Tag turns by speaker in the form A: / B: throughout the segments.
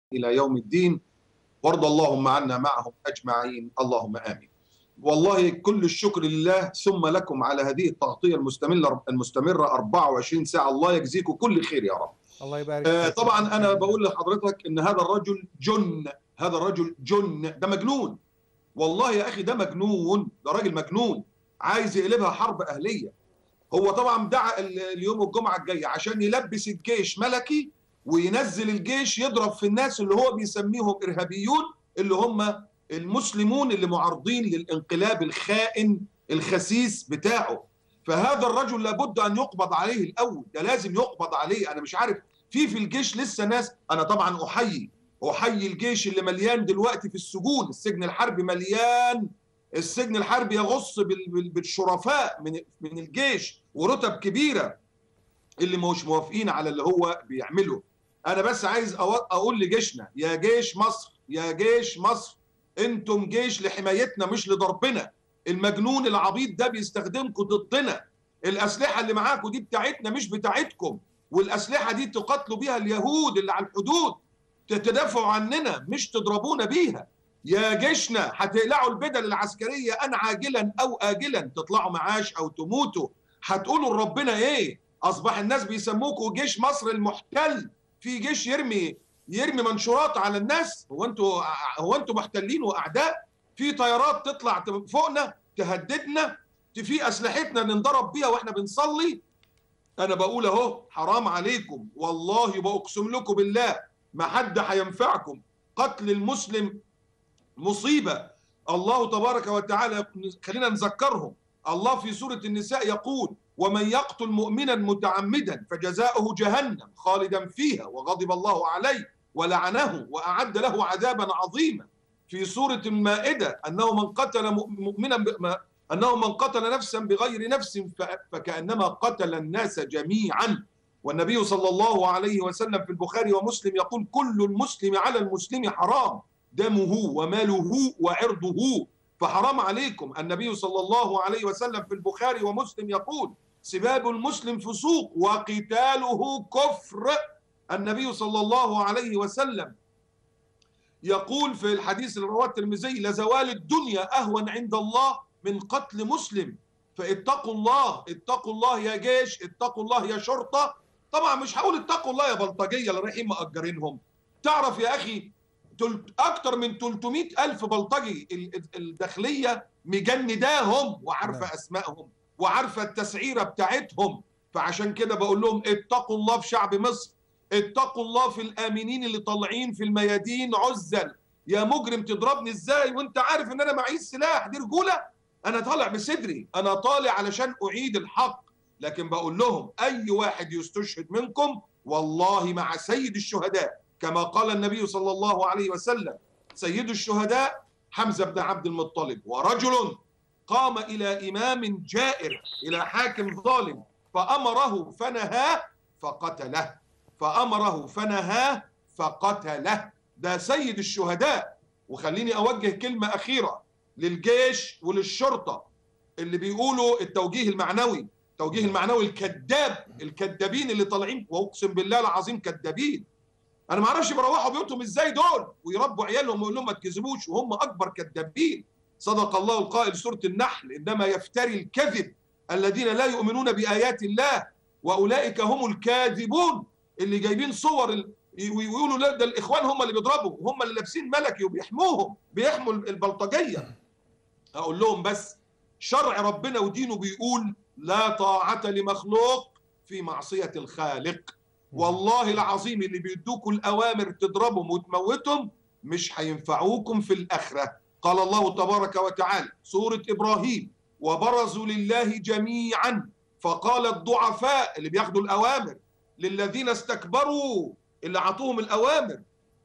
A: إلى يوم الدين، وارض اللهم عنا معهم أجمعين، اللهم آمين. والله كل الشكر لله ثم لكم على هذه التغطية المستمرة 24 ساعة، الله يجزيكم كل خير يا رب.
B: الله يبارك فيك.
A: طبعا أنا بقول لحضرتك إن هذا الرجل جن، هذا الرجل جن، ده مجنون والله يا أخي، ده مجنون، ده راجل مجنون عايز يقلبها حرب أهلية. هو طبعا دعا اليوم الجمعة الجاية عشان يلبس الجيش ملكي وينزل الجيش يضرب في الناس اللي هو بيسميهم إرهابيون، اللي هم المسلمون اللي معارضين للانقلاب الخائن الخسيس بتاعه. فهذا الرجل لابد أن يقبض عليه الأول، ده لازم يقبض عليه. أنا مش عارف في الجيش لسه ناس، أنا طبعا أحيي الجيش اللي مليان دلوقتي في السجون، السجن الحربي مليان، السجن الحربي يغص بالشرفاء من الجيش ورتب كبيرة اللي مش موافقين على اللي هو بيعمله. أنا بس عايز أقول لجيشنا، يا جيش مصر، يا جيش مصر، أنتم جيش لحمايتنا مش لضربنا. المجنون العبيط ده بيستخدمكم ضدنا، الأسلحة اللي معاكم دي بتاعتنا مش بتاعتكم، والأسلحة دي تقاتلوا بيها اليهود اللي على الحدود، تدافعوا عننا مش تضربونا بيها. يا جيشنا هتقلعوا البدل العسكرية أن عاجلا أو آجلا، تطلعوا معاش أو تموتوا، هتقولوا لربنا إيه؟ أصبح الناس بيسموكوا جيش مصر المحتل، في جيش يرمي منشورات على الناس. هو انتوا محتلين وأعداء؟ في طيارات تطلع فوقنا تهددنا، في أسلحتنا ننضرب بيها وإحنا بنصلي. أنا بقول أهو حرام عليكم والله، بأقسم لكم بالله ما حد هينفعكم. قتل المسلم مصيبة. الله تبارك وتعالى، خلينا نذكرهم، الله في سورة النساء يقول: ومن يقتل مؤمنا متعمدا فجزاؤه جهنم خالدا فيها وغضب الله عليه ولعنه وأعد له عذابا عظيما. في سورة المائدة أنه من قتل نفسا بغير نفس فكأنما قتل الناس جميعا. والنبي صلى الله عليه وسلم في البخاري ومسلم يقول: كل المسلم على المسلم حرام، دمه وماله وعرضه. فحرام عليكم. النبي صلى الله عليه وسلم في البخاري ومسلم يقول: سباب المسلم فسوق وقتاله كفر. النبي صلى الله عليه وسلم يقول في الحديث اللي رواه الترمذي: لزوال الدنيا أهون عند الله من قتل مسلم. فاتقوا الله، اتقوا الله يا جيش، اتقوا الله يا شرطة. طبعا مش هقول اتقوا الله يا بلطجية اللي رايحين مأجرينهم. تعرف يا أخي أكتر من 300,000 بلطجي الداخلية مجنداهم وعارفة أسمائهم وعارفة التسعيرة بتاعتهم. فعشان كده بقول لهم اتقوا الله في شعب مصر، اتقوا الله في الآمنين اللي طالعين في الميادين عزل. يا مجرم تضربني ازاي وانت عارف ان انا معيش سلاح؟ دي رجولة؟ انا طالع بصدري، انا طالع علشان اعيد الحق. لكن بقول لهم اي واحد يستشهد منكم والله مع سيد الشهداء، كما قال النبي صلى الله عليه وسلم: سيد الشهداء حمزة بن عبد المطلب، ورجل قام إلى إمام جائر، إلى حاكم ظالم، فأمره فنهاه فقتله، فأمره فنهاه فقتله. ده سيد الشهداء. وخليني أوجه كلمة أخيرة للجيش وللشرطة اللي بيقولوا التوجيه المعنوي، التوجيه المعنوي الكذابين اللي طالعين، وأقسم بالله العظيم كذابين. انا ما اعرفش بيروحوا بيوتهم ازاي دول ويربوا عيالهم ويقول لهم ما تكذبوش، وهم اكبر كذابين. صدق الله القائل سورة النحل: انما يفتري الكذب الذين لا يؤمنون بايات الله واولئك هم الكاذبون. اللي جايبين صور ويقولوا لا ده الاخوان هم اللي بيضربوا وهم اللي لابسين ملكي وبيحموهم، بيحموا البلطجيه. اقول لهم بس شرع ربنا ودينه بيقول: لا طاعة لمخلوق في معصية الخالق. والله العظيم اللي بيدوكوا الأوامر تضربهم وتموتهم مش هينفعوكم في الآخرة. قال الله تبارك وتعالى سورة إبراهيم: وبرزوا لله جميعا فقال الضعفاء اللي بياخدوا الأوامر للذين استكبروا اللي عطوهم الأوامر.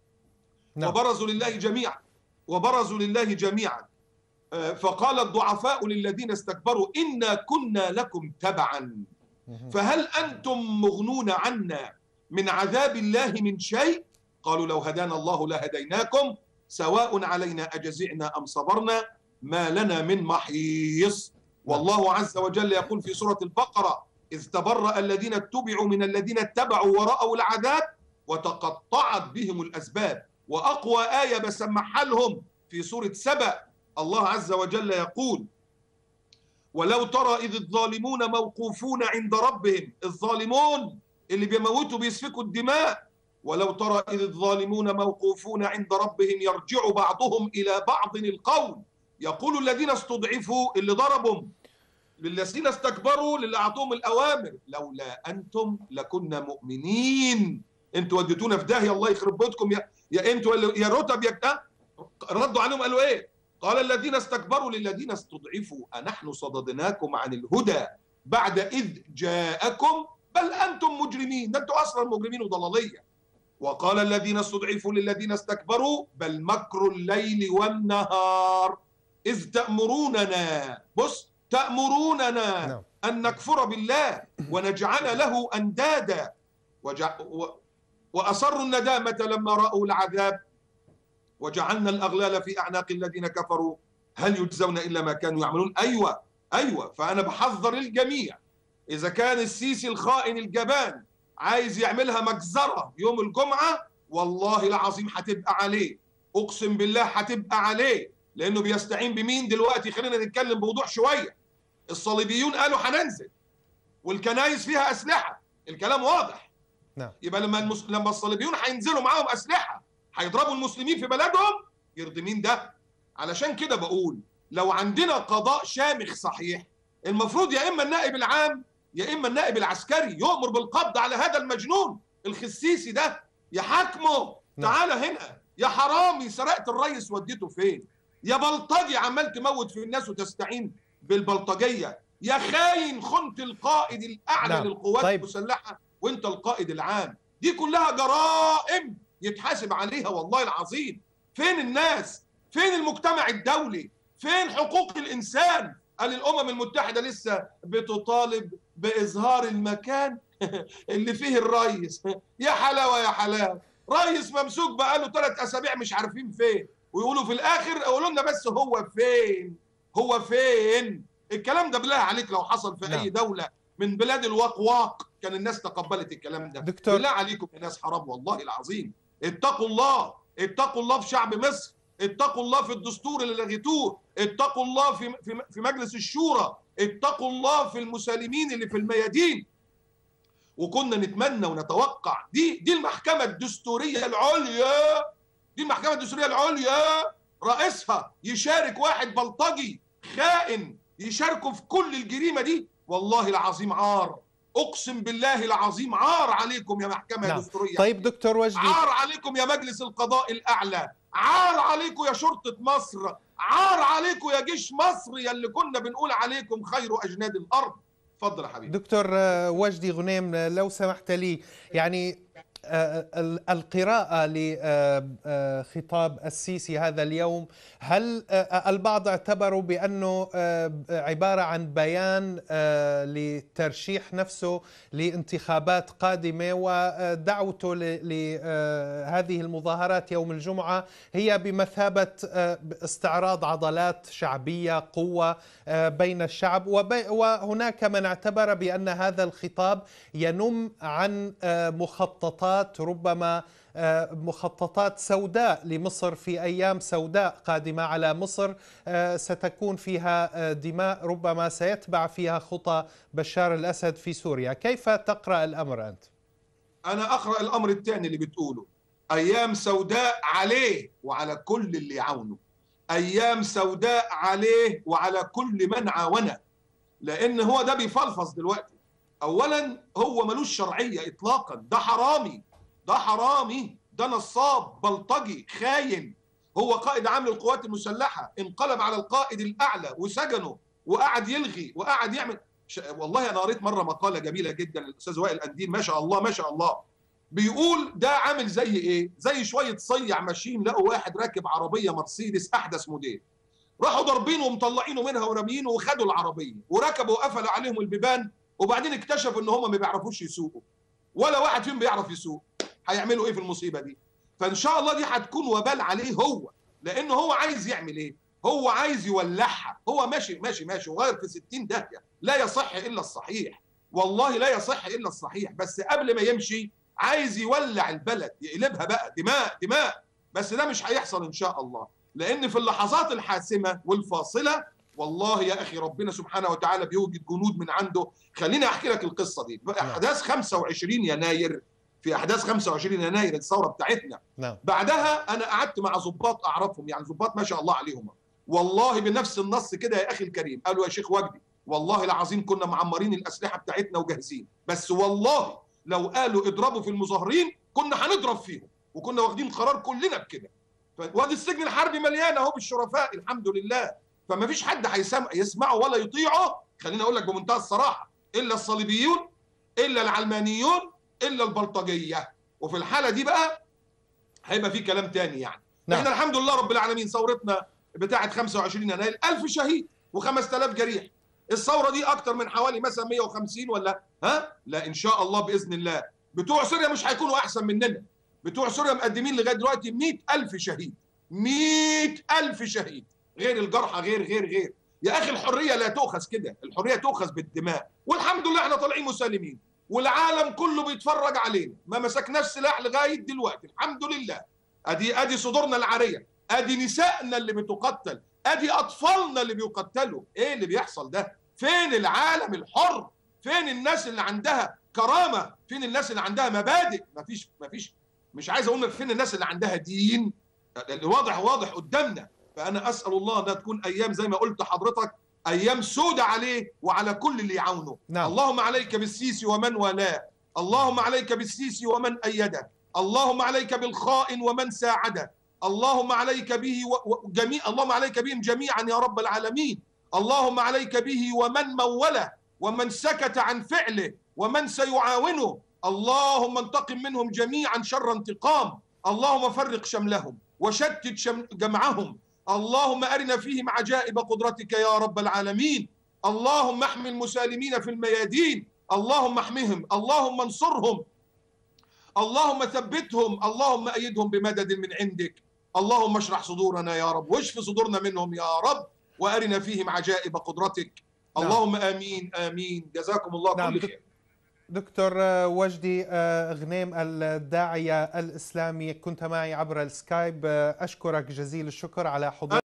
A: وبرزوا لله جميعا فقال الضعفاء للذين استكبروا إنا كنا لكم تبعا فهل أنتم مغنون عنا من عذاب الله من شيء؟ قالوا لو هدانا الله لهديناكم سواء علينا أجزعنا أم صبرنا ما لنا من محيص. والله عز وجل يقول في سورة البقرة: إذ تبرأ الذين اتبعوا من الذين اتبعوا ورأوا العذاب وتقطعت بهم الأسباب. وأقوى آية بسمعها لهم في سورة سبأ، الله عز وجل يقول: ولو ترى إذ الظالمون موقوفون عند ربهم، الظالمون اللي بيموتوا بيسفكوا الدماء، ولو ترى إذ الظالمون موقوفون عند ربهم يرجع بعضهم إلى بعض القول يقول الذين استضعفوا، اللي ضربهم، للذين استكبروا، للي أعطوهم الأوامر: لولا أنتم لكنا مؤمنين. أنتوا وديتونا في داهية، الله يخرب بيتكم يا أنتوا يا رتب يا. ردوا عليهم قالوا إيه؟ قال الذين استكبروا للذين استضعفوا أنحن صددناكم عن الهدى بعد إذ جاءكم بل أنتم مجرمين. ده أنتوا أصلا مجرمين وضلالية. وقال الذين استضعفوا للذين استكبروا بل مكر الليل والنهار إذ تأمروننا، بص، تأمروننا أن نكفر بالله ونجعل له أندادا وأصروا الندامة لما رأوا العذاب وجعلنا الأغلال في أعناق الذين كفروا هل يجزون إلا ما كانوا يعملون. أيوة. فأنا بحذر الجميع، إذا كان السيسي الخائن الجبان عايز يعملها مجزرة يوم الجمعة، والله العظيم هتبقى عليه، أقسم بالله هتبقى عليه، لأنه بيستعين بمين دلوقتي؟ خلينا نتكلم بوضوح شوية. الصليبيون قالوا هننزل والكنايس فيها أسلحة، الكلام واضح.
B: نعم.
A: يبقى لما الصليبيون هينزلوا معاهم أسلحة هيضربوا المسلمين في بلدهم، يرضي مين ده؟ علشان كده بقول لو عندنا قضاء شامخ صحيح، المفروض يا إما النائب العام يا إما النائب العسكري يؤمر بالقبض على هذا المجنون الخسيسي ده، يحاكمه. تعالى هنا يا حرامي، سرقت الريس وديته فين؟ يا بلطجي عمال تموت في الناس وتستعين بالبلطجية، يا خاين خنت القائد الأعلى للقوات المسلحة وانت القائد العام. دي كلها جرائم يتحاسب عليها والله العظيم. فين الناس؟ فين المجتمع الدولي؟ فين حقوق الإنسان؟ قال الأمم المتحدة لسه بتطالب بإظهار المكان اللي فيه الرئيس. يا حلاوة يا حلاوة، رئيس ممسوك بقاله 3 أسابيع مش عارفين فين، ويقولوا في الآخر قولوا لنا بس هو فين؟ هو فين؟ الكلام ده بالله عليك لو حصل في أي دولة من بلاد الواقواق كان الناس تقبلت الكلام ده.
B: دكتور،
A: بالله عليكم يا ناس، حرام والله العظيم. اتقوا الله، اتقوا الله في شعب مصر، اتقوا الله في الدستور اللي لغيتوه، اتقوا الله في مجلس الشورى، اتقوا الله في المسالمين اللي في الميادين. وكنا نتمنى ونتوقع دي المحكمة الدستورية العليا، دي المحكمة الدستورية العليا رئيسها يشارك واحد بلطجي خائن يشاركوا في كل الجريمة دي. والله العظيم عار، أقسم بالله العظيم عار عليكم يا محكمة دستورية.
B: طيب دكتور وجدي،
A: عار عليكم يا مجلس القضاء الأعلى، عار عليكم يا شرطة مصر، عار عليكم يا جيش مصر يا اللي كنا بنقول عليكم خير أجناد الأرض. اتفضل يا حبيبي.
B: دكتور وجدي غنيم، لو سمحت لي، يعني القراءة لخطاب السيسي هذا اليوم، هل البعض اعتبروا بأنه عبارة عن بيان لترشيح نفسه لانتخابات قادمة، ودعوته لهذه المظاهرات يوم الجمعة هي بمثابة استعراض عضلات شعبية، قوة بين الشعب، وهناك من اعتبر بأن هذا الخطاب ينم عن مخططات، ربما مخططات سوداء لمصر في أيام سوداء قادمة على مصر ستكون فيها دماء، ربما سيتبع فيها خطى بشار الأسد في سوريا. كيف تقرأ الأمر أنت؟
A: أنا أقرأ الأمر الثاني اللي بتقوله، أيام سوداء عليه وعلى كل اللي يعاونه، أيام سوداء عليه وعلى كل من عاونه، لأن هو ده بيفلفظ دلوقتي. أولا هو ملوش شرعية إطلاقا، ده حرامي، ده حرامي، ده نصاب بلطجي خاين. هو قائد عام للقوات المسلحة، انقلب على القائد الأعلى وسجنه وقعد يلغي وقعد يعمل. والله أنا قريت مرة مقالة جميلة جدا للأستاذ وائل أنديل، ما شاء الله ما شاء الله، بيقول ده عامل زي إيه؟ زي شوية صيع ماشيين لقوا واحد راكب عربية مرسيدس أحدث موديل، راحوا ضاربينه ومطلعينه منها وراميينه وخدوا العربية وركبوا وقفلوا عليهم البيبان، وبعدين اكتشفوا ان هم ما بيعرفوش يسوقوا، ولا واحد فيهم بيعرف يسوق. هيعملوا ايه في المصيبه دي؟ فان شاء الله دي هتكون وبال عليه هو، لانه هو عايز يعمل ايه؟ هو عايز يولعها. هو ماشي ماشي ماشي وغير في 60 داهيه، لا يصح الا الصحيح، والله لا يصح الا الصحيح. بس قبل ما يمشي عايز يولع البلد، يقلبها بقى دماء دماء. بس ده مش هيحصل ان شاء الله، لان في اللحظات الحاسمه والفاصله والله يا اخي ربنا سبحانه وتعالى بيوجد جنود من عنده. خليني احكي لك القصه دي. احداث 25 يناير، في احداث 25 يناير الثوره بتاعتنا، بعدها انا قعدت مع ضباط اعرفهم، يعني ضباط ما شاء الله عليهم، والله بنفس النص كده يا اخي الكريم، قالوا يا شيخ وجدي والله العظيم كنا معمرين الاسلحه بتاعتنا وجاهزين، بس والله لو قالوا اضربوا في المظاهرين كنا هنضرب فيهم، وكنا واخدين قرار كلنا بكده. وادي السجن الحربي مليان اهو بالشرفاء الحمد لله، فما فيش حد يسمعه ولا يطيعه، خليني اقول لك بمنتهى الصراحه، الا الصليبيون، الا العلمانيون، الا البلطجيه. وفي الحاله دي بقى هيبقى في كلام تاني يعني. احنا الحمد لله رب العالمين ثورتنا بتاعه 25 يناير 1000 شهيد و5000 جريح. الثوره دي اكتر من حوالي مثلا 150 ولا لا ان شاء الله باذن الله بتوع سوريا مش هيكونوا احسن مننا. بتوع سوريا مقدمين لغايه دلوقتي 100,000 شهيد، 100,000 شهيد، غير الجرحى، غير. يا اخي الحريه لا تؤخذ كده، الحريه تؤخذ بالدماء، والحمد لله احنا طالعين مسالمين، والعالم كله بيتفرج علينا، ما مسكناش سلاح لغايه دلوقتي الحمد لله. ادي صدورنا العاريه، ادي نسائنا اللي بتقتل، ادي اطفالنا اللي بيقتلوا. ايه اللي بيحصل ده؟ فين العالم الحر؟ فين الناس اللي عندها كرامه؟ فين الناس اللي عندها مبادئ؟ مفيش. مش عايز اقول فين الناس اللي عندها دين. واضح قدامنا. فانا اسال الله انها تكون ايام زي ما قلت حضرتك، ايام سودة عليه وعلى كل اللي يعاونه. اللهم عليك بالسيسي ومن والاه، اللهم عليك بالسيسي ومن ايده، اللهم عليك بالخائن ومن ساعده، اللهم عليك به اللهم عليك بهم جميعا يا رب العالمين، اللهم عليك به ومن موله ومن سكت عن فعله ومن سيعاونه، اللهم انتقم منهم جميعا شر انتقام، اللهم فرق شملهم وشتت جمعهم، اللهم أرنا فيهم عجائب قدرتك يا رب العالمين، اللهم احمي المسالمين في الميادين، اللهم احمهم، اللهم انصرهم، اللهم ثبتهم، اللهم أيدهم بمدد من عندك، اللهم اشرح صدورنا يا رب واشف صدورنا منهم يا رب، وأرنا فيهم عجائب قدرتك. اللهم آمين آمين. جزاكم الله كل خير.
B: دكتور وجدي غنيم الداعية الإسلامي، كنت معي عبر السكايب، أشكرك جزيل الشكر على حضور